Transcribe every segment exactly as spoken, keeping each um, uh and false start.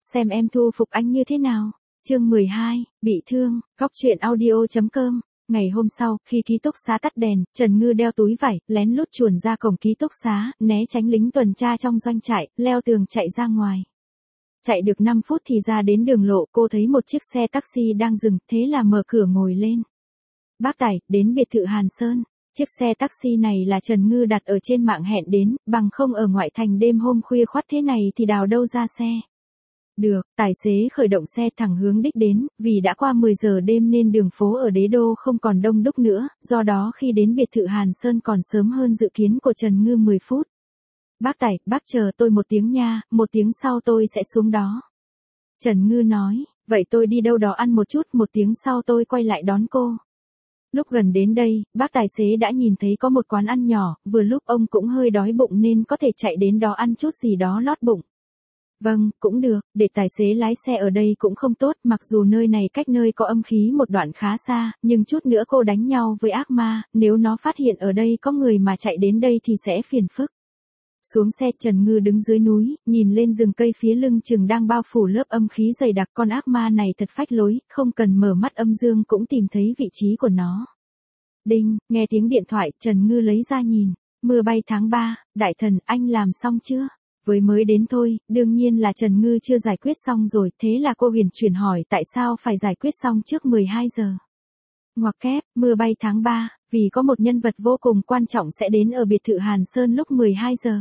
xem em thu phục anh như thế nào. Chương mười hai, bị thương, góc truyện audio chấm com. Ngày hôm sau, khi ký túc xá tắt đèn, Trần Ngư đeo túi vải, lén lút chuồn ra cổng ký túc xá, né tránh lính tuần tra trong doanh trại, leo tường chạy ra ngoài. Chạy được năm phút thì ra đến đường lộ, cô thấy một chiếc xe taxi đang dừng, thế là mở cửa ngồi lên. Bác Tài, đến biệt thự Hàn Sơn. Chiếc xe taxi này là Trần Ngư đặt ở trên mạng hẹn đến, bằng không ở ngoại thành đêm hôm khuya khoắt thế này thì đào đâu ra xe. Được, tài xế khởi động xe thẳng hướng đích đến, vì đã qua mười giờ đêm nên đường phố ở Đế Đô không còn đông đúc nữa, do đó khi đến biệt thự Hàn Sơn còn sớm hơn dự kiến của Trần Ngư mười phút. Bác Tài, bác chờ tôi một tiếng nha, một tiếng sau tôi sẽ xuống đó. Trần Ngư nói, vậy tôi đi đâu đó ăn một chút, một tiếng sau tôi quay lại đón cô. Lúc gần đến đây, bác tài xế đã nhìn thấy có một quán ăn nhỏ, vừa lúc ông cũng hơi đói bụng nên có thể chạy đến đó ăn chút gì đó lót bụng. Vâng, cũng được, để tài xế lái xe ở đây cũng không tốt, mặc dù nơi này cách nơi có âm khí một đoạn khá xa, nhưng chút nữa cô đánh nhau với ác ma, nếu nó phát hiện ở đây có người mà chạy đến đây thì sẽ phiền phức. Xuống xe, Trần Ngư đứng dưới núi, nhìn lên rừng cây phía lưng chừng đang bao phủ lớp âm khí dày đặc, con ác ma này thật phách lối, không cần mở mắt âm dương cũng tìm thấy vị trí của nó. Đinh, nghe tiếng điện thoại, Trần Ngư lấy ra nhìn, mưa bay tháng ba, đại thần, anh làm xong chưa? Với mới đến thôi, đương nhiên là Trần Ngư chưa giải quyết xong rồi, thế là cô huyền chuyển hỏi tại sao phải giải quyết xong trước mười hai giờ. Ngoặc kép, mưa bay tháng ba, vì có một nhân vật vô cùng quan trọng sẽ đến ở biệt thự Hàn Sơn lúc mười hai giờ.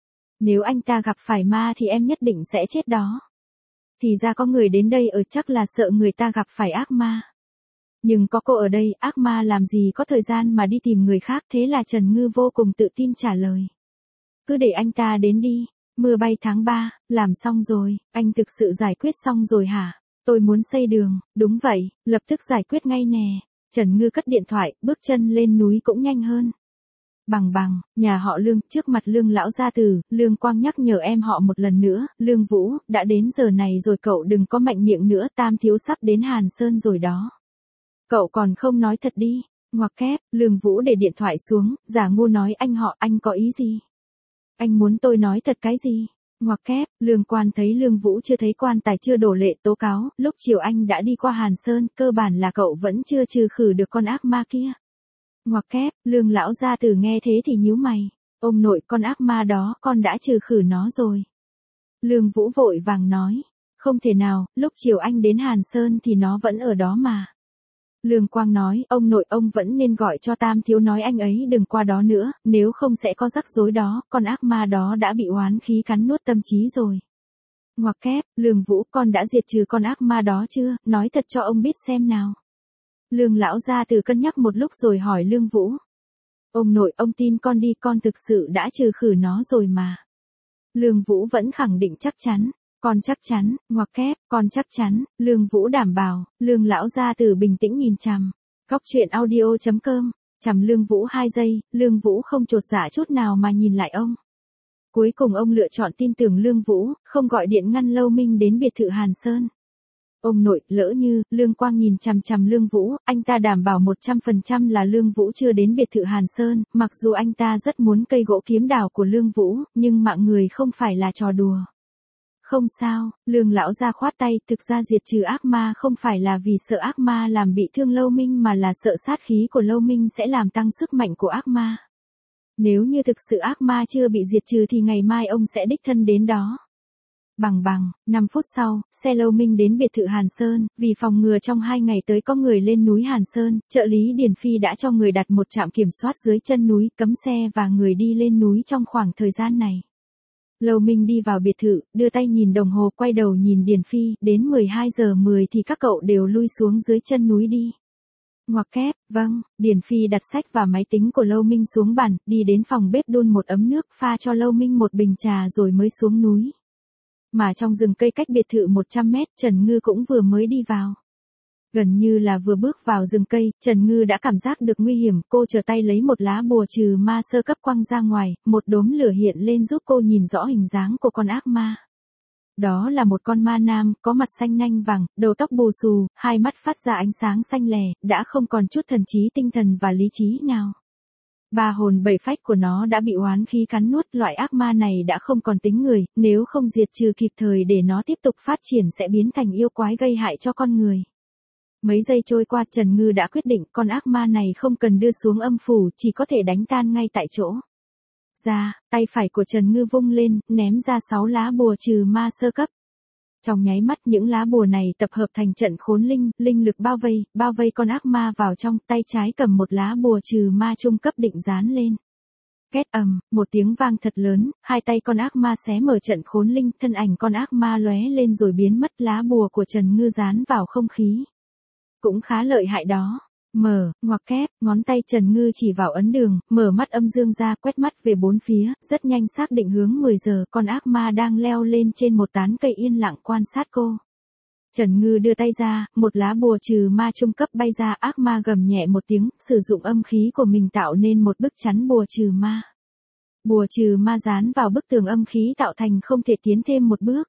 Nếu anh ta gặp phải ma thì em nhất định sẽ chết đó. Thì ra có người đến đây ở chắc là sợ người ta gặp phải ác ma. Nhưng có cô ở đây, ác ma làm gì có thời gian mà đi tìm người khác, thế là Trần Ngư vô cùng tự tin trả lời. Cứ để anh ta đến đi, mưa bay tháng ba, làm xong rồi, anh thực sự giải quyết xong rồi hả? Tôi muốn xây đường, đúng vậy, lập tức giải quyết ngay nè. Trần Ngư cất điện thoại, bước chân lên núi cũng nhanh hơn. Bằng bằng, nhà họ Lương, trước mặt Lương lão gia tử, Lương Quang nhắc nhở em họ một lần nữa, Lương Vũ, đã đến giờ này rồi cậu đừng có mạnh miệng nữa, Tam thiếu sắp đến Hàn Sơn rồi đó. Cậu còn không nói thật đi, ngoặc kép, Lương Vũ để điện thoại xuống, giả ngu nói anh họ, anh có ý gì? Anh muốn tôi nói thật cái gì? Ngoặc kép, Lương Quan thấy Lương Vũ chưa thấy quan tài chưa đổ lệ tố cáo, lúc chiều anh đã đi qua Hàn Sơn, cơ bản là cậu vẫn chưa trừ khử được con ác ma kia. Ngoặc kép, Lương lão gia tử nghe thế thì nhíu mày, ông nội, con ác ma đó, con đã trừ khử nó rồi. Lương Vũ vội vàng nói, không thể nào, lúc chiều anh đến Hàn Sơn thì nó vẫn ở đó mà. Lương Quang nói, ông nội ông vẫn nên gọi cho Tam thiếu nói anh ấy đừng qua đó nữa, nếu không sẽ có rắc rối đó, con ác ma đó đã bị oán khí cắn nuốt tâm trí rồi. Ngoặc kép, Lương Vũ, con đã diệt trừ con ác ma đó chưa, nói thật cho ông biết xem nào. Lương lão gia tử cân nhắc một lúc rồi hỏi Lương Vũ. Ông nội, ông tin con đi, con thực sự đã trừ khử nó rồi mà. Lương Vũ vẫn khẳng định chắc chắn. Con chắc chắn, ngoặc kép, con chắc chắn, Lương Vũ đảm bảo. Lương lão gia tử bình tĩnh nhìn chằm. Góc truyện audio chấm com, chằm Lương Vũ hai giây, Lương Vũ không chột dạ chút nào mà nhìn lại ông. Cuối cùng ông lựa chọn tin tưởng Lương Vũ, không gọi điện ngăn Lâu Minh đến biệt thự Hàn Sơn. Ông nội, lỡ như, Lương Quang nhìn chằm chằm Lương Vũ, anh ta đảm bảo một trăm phần trăm là Lương Vũ chưa đến biệt thự Hàn Sơn, mặc dù anh ta rất muốn cây gỗ kiếm đào của Lương Vũ, nhưng mạng người không phải là trò đùa. Không sao, Lương lão gia khoát tay, thực ra diệt trừ ác ma không phải là vì sợ ác ma làm bị thương Lâu Minh mà là sợ sát khí của Lâu Minh sẽ làm tăng sức mạnh của ác ma. Nếu như thực sự ác ma chưa bị diệt trừ thì ngày mai ông sẽ đích thân đến đó. Bằng bằng, năm phút sau, xe Lâu Minh đến biệt thự Hàn Sơn, vì phòng ngừa trong hai ngày tới có người lên núi Hàn Sơn, trợ lý Điền Phi đã cho người đặt một trạm kiểm soát dưới chân núi, cấm xe và người đi lên núi trong khoảng thời gian này. Lâu Minh đi vào biệt thự, đưa tay nhìn đồng hồ, quay đầu nhìn Điền Phi, đến mười hai giờ mười thì các cậu đều lui xuống dưới chân núi đi. Ngoặc kép, vâng, Điền Phi đặt sách và máy tính của Lâu Minh xuống bàn, đi đến phòng bếp đun một ấm nước, pha cho Lâu Minh một bình trà rồi mới xuống núi. Mà trong rừng cây cách biệt thự một trăm mét, Trần Ngư cũng vừa mới đi vào. Gần như là vừa bước vào rừng cây, Trần Ngư đã cảm giác được nguy hiểm, cô trở tay lấy một lá bùa trừ ma sơ cấp quăng ra ngoài, một đốm lửa hiện lên giúp cô nhìn rõ hình dáng của con ác ma. Đó là một con ma nam, có mặt xanh nanh vàng, đầu tóc bù xù, hai mắt phát ra ánh sáng xanh lè, đã không còn chút thần trí tinh thần và lý trí nào. Ba hồn bảy phách của nó đã bị oán khí cắn nuốt, loại ác ma này đã không còn tính người, nếu không diệt trừ kịp thời để nó tiếp tục phát triển sẽ biến thành yêu quái gây hại cho con người. Mấy giây trôi qua, Trần Ngư đã quyết định con ác ma này không cần đưa xuống âm phủ, chỉ có thể đánh tan ngay tại chỗ. Ra, tay phải của Trần Ngư vung lên, ném ra sáu lá bùa trừ ma sơ cấp. Trong nháy mắt những lá bùa này tập hợp thành trận khốn linh, linh lực bao vây, bao vây con ác ma vào trong, tay trái cầm một lá bùa trừ ma trung cấp định dán lên. Két ầm, một tiếng vang thật lớn, hai tay con ác ma xé mở trận khốn linh, thân ảnh con ác ma lóe lên rồi biến mất, lá bùa của Trần Ngư dán vào không khí. Cũng khá lợi hại đó. Mở, ngoặc kép, ngón tay Trần Ngư chỉ vào ấn đường, mở mắt âm dương ra, quét mắt về bốn phía, rất nhanh xác định hướng mười giờ, con ác ma đang leo lên trên một tán cây yên lặng quan sát cô. Trần Ngư đưa tay ra, một lá bùa trừ ma trung cấp bay ra, ác ma gầm nhẹ một tiếng, sử dụng âm khí của mình tạo nên một bức chắn bùa trừ ma. Bùa trừ ma dán vào bức tường âm khí tạo thành không thể tiến thêm một bước.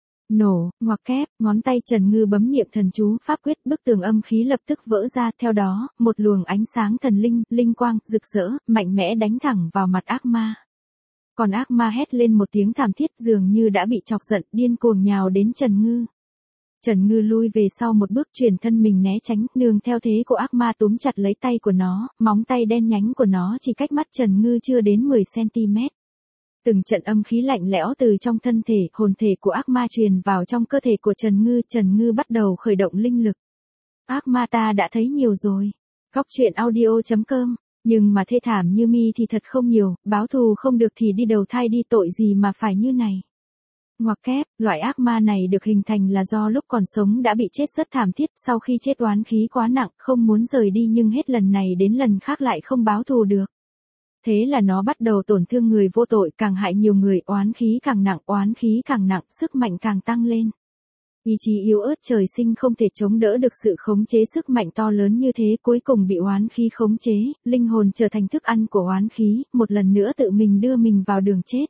Nổ, ngoặc kép, ngón tay Trần Ngư bấm niệm thần chú pháp quyết, bức tường âm khí lập tức vỡ ra, theo đó, một luồng ánh sáng thần linh, linh quang, rực rỡ, mạnh mẽ đánh thẳng vào mặt ác ma. Còn ác ma hét lên một tiếng thảm thiết dường như đã bị chọc giận, điên cuồng nhào đến Trần Ngư. Trần Ngư lui về sau một bước chuyển thân mình né tránh, nương theo thế của ác ma túm chặt lấy tay của nó, móng tay đen nhánh của nó chỉ cách mắt Trần Ngư chưa đến mười xăng-ti-mét. Từng trận âm khí lạnh lẽo từ trong thân thể, hồn thể của ác ma truyền vào trong cơ thể của Trần Ngư, Trần Ngư bắt đầu khởi động linh lực. Ác ma ta đã thấy nhiều rồi. Góc truyện audio chấm com, nhưng mà thê thảm như mi thì thật không nhiều, báo thù không được thì đi đầu thai đi, tội gì mà phải như này. Ngoặc kép, loại ác ma này được hình thành là do lúc còn sống đã bị chết rất thảm thiết, sau khi chết oán khí quá nặng, không muốn rời đi nhưng hết lần này đến lần khác lại không báo thù được. Thế là nó bắt đầu tổn thương người vô tội, càng hại nhiều người, oán khí càng nặng, oán khí càng nặng, sức mạnh càng tăng lên. Ý chí yếu ớt trời sinh không thể chống đỡ được sự khống chế sức mạnh to lớn như thế, cuối cùng bị oán khí khống chế, linh hồn trở thành thức ăn của oán khí, một lần nữa tự mình đưa mình vào đường chết.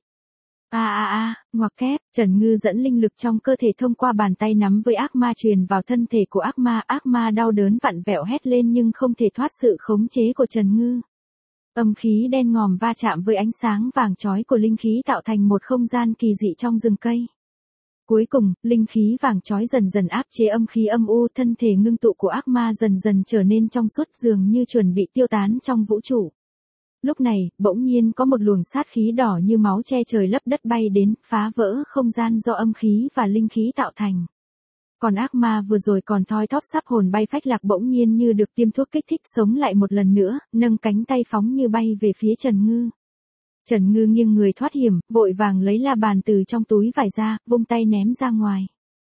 A a a, ngoặc kép, Trần Ngư dẫn linh lực trong cơ thể thông qua bàn tay nắm với ác ma truyền vào thân thể của ác ma, ác ma đau đớn vặn vẹo hét lên nhưng không thể thoát sự khống chế của Trần Ngư. Âm khí đen ngòm va chạm với ánh sáng vàng chói của linh khí tạo thành một không gian kỳ dị trong rừng cây. Cuối cùng, linh khí vàng chói dần dần áp chế âm khí âm u, thân thể ngưng tụ của ác ma dần dần trở nên trong suốt dường như chuẩn bị tiêu tán trong vũ trụ. Lúc này, bỗng nhiên có một luồng sát khí đỏ như máu che trời lấp đất bay đến, phá vỡ không gian do âm khí và linh khí tạo thành. Còn ác ma vừa rồi còn thoi thóp sắp hồn bay phách lạc bỗng nhiên như được tiêm thuốc kích thích sống lại một lần nữa, nâng cánh tay phóng như bay về phía Trần Ngư. Trần Ngư nghiêng người thoát hiểm, vội vàng lấy la bàn từ trong túi vải ra, vung tay ném ra ngoài.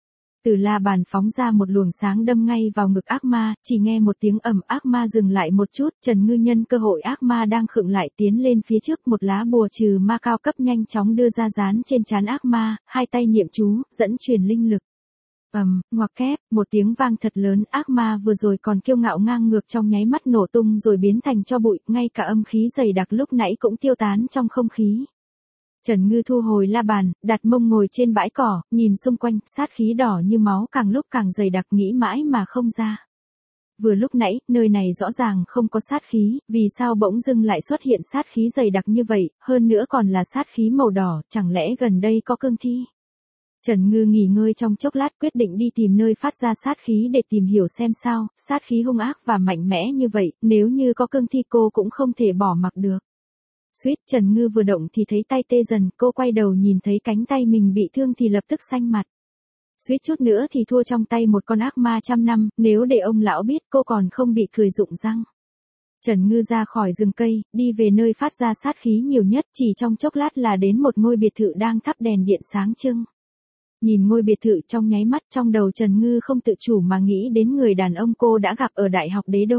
Từ la bàn phóng ra một luồng sáng đâm ngay vào ngực ác ma, chỉ nghe một tiếng ầm, ác ma dừng lại một chút, Trần Ngư nhân cơ hội ác ma đang khựng lại tiến lên phía trước, một lá bùa trừ ma cao cấp nhanh chóng đưa ra dán trên trán ác ma, hai tay niệm chú, dẫn truyền linh lực. Ầm, ngoặc kép, một tiếng vang thật lớn, ác ma vừa rồi còn kiêu ngạo ngang ngược trong nháy mắt nổ tung rồi biến thành tro bụi, ngay cả âm khí dày đặc lúc nãy cũng tiêu tán trong không khí. Trần Ngư thu hồi la bàn, đặt mông ngồi trên bãi cỏ, nhìn xung quanh, sát khí đỏ như máu càng lúc càng dày đặc, nghĩ mãi mà không ra. Vừa lúc nãy, nơi này rõ ràng không có sát khí, vì sao bỗng dưng lại xuất hiện sát khí dày đặc như vậy, hơn nữa còn là sát khí màu đỏ, chẳng lẽ gần đây có cương thi? Trần Ngư nghỉ ngơi trong chốc lát quyết định đi tìm nơi phát ra sát khí để tìm hiểu xem sao, sát khí hung ác và mạnh mẽ như vậy, nếu như có cương thi cô cũng không thể bỏ mặc được. Suýt, Trần Ngư vừa động thì thấy tay tê dần, cô quay đầu nhìn thấy cánh tay mình bị thương thì lập tức xanh mặt. Suýt chút nữa thì thua trong tay một con ác ma trăm năm, nếu để ông lão biết cô còn không bị cười rụng răng. Trần Ngư ra khỏi rừng cây, đi về nơi phát ra sát khí nhiều nhất, chỉ trong chốc lát là đến một ngôi biệt thự đang thắp đèn điện sáng trưng. Nhìn ngôi biệt thự trong nháy mắt, trong đầu Trần Ngư không tự chủ mà nghĩ đến người đàn ông cô đã gặp ở Đại học Đế Đô.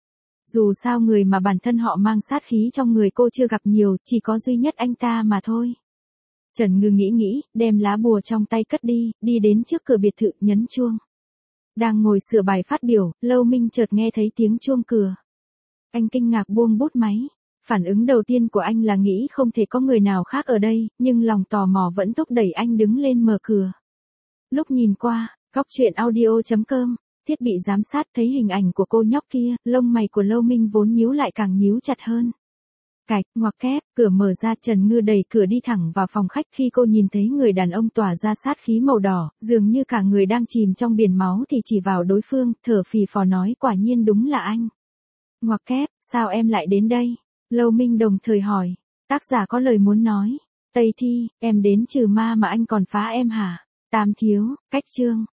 Dù sao người mà bản thân họ mang sát khí trong người cô chưa gặp nhiều, chỉ có duy nhất anh ta mà thôi. Trần Ngư nghĩ nghĩ, đem lá bùa trong tay cất đi, đi đến trước cửa biệt thự, nhấn chuông. Đang ngồi sửa bài phát biểu, Lâu Minh chợt nghe thấy tiếng chuông cửa. Anh kinh ngạc buông bút máy. Phản ứng đầu tiên của anh là nghĩ không thể có người nào khác ở đây, nhưng lòng tò mò vẫn thúc đẩy anh đứng lên mở cửa. Lúc nhìn qua, góc truyện audio chấm com, thiết bị giám sát thấy hình ảnh của cô nhóc kia, lông mày của Lâu Minh vốn nhíu lại càng nhíu chặt hơn. Cạch, ngoặc kép, cửa mở ra, Trần Ngư đẩy cửa đi thẳng vào phòng khách. Khi cô nhìn thấy người đàn ông tỏa ra sát khí màu đỏ, dường như cả người đang chìm trong biển máu thì chỉ vào đối phương, thở phì phò nói, quả nhiên đúng là anh. Ngoặc kép, sao em lại đến đây? Lâu Minh đồng thời hỏi. Tác giả có lời muốn nói. Tây Thi, em đến trừ ma mà anh còn phá em hả? Tam thiếu, cách chương.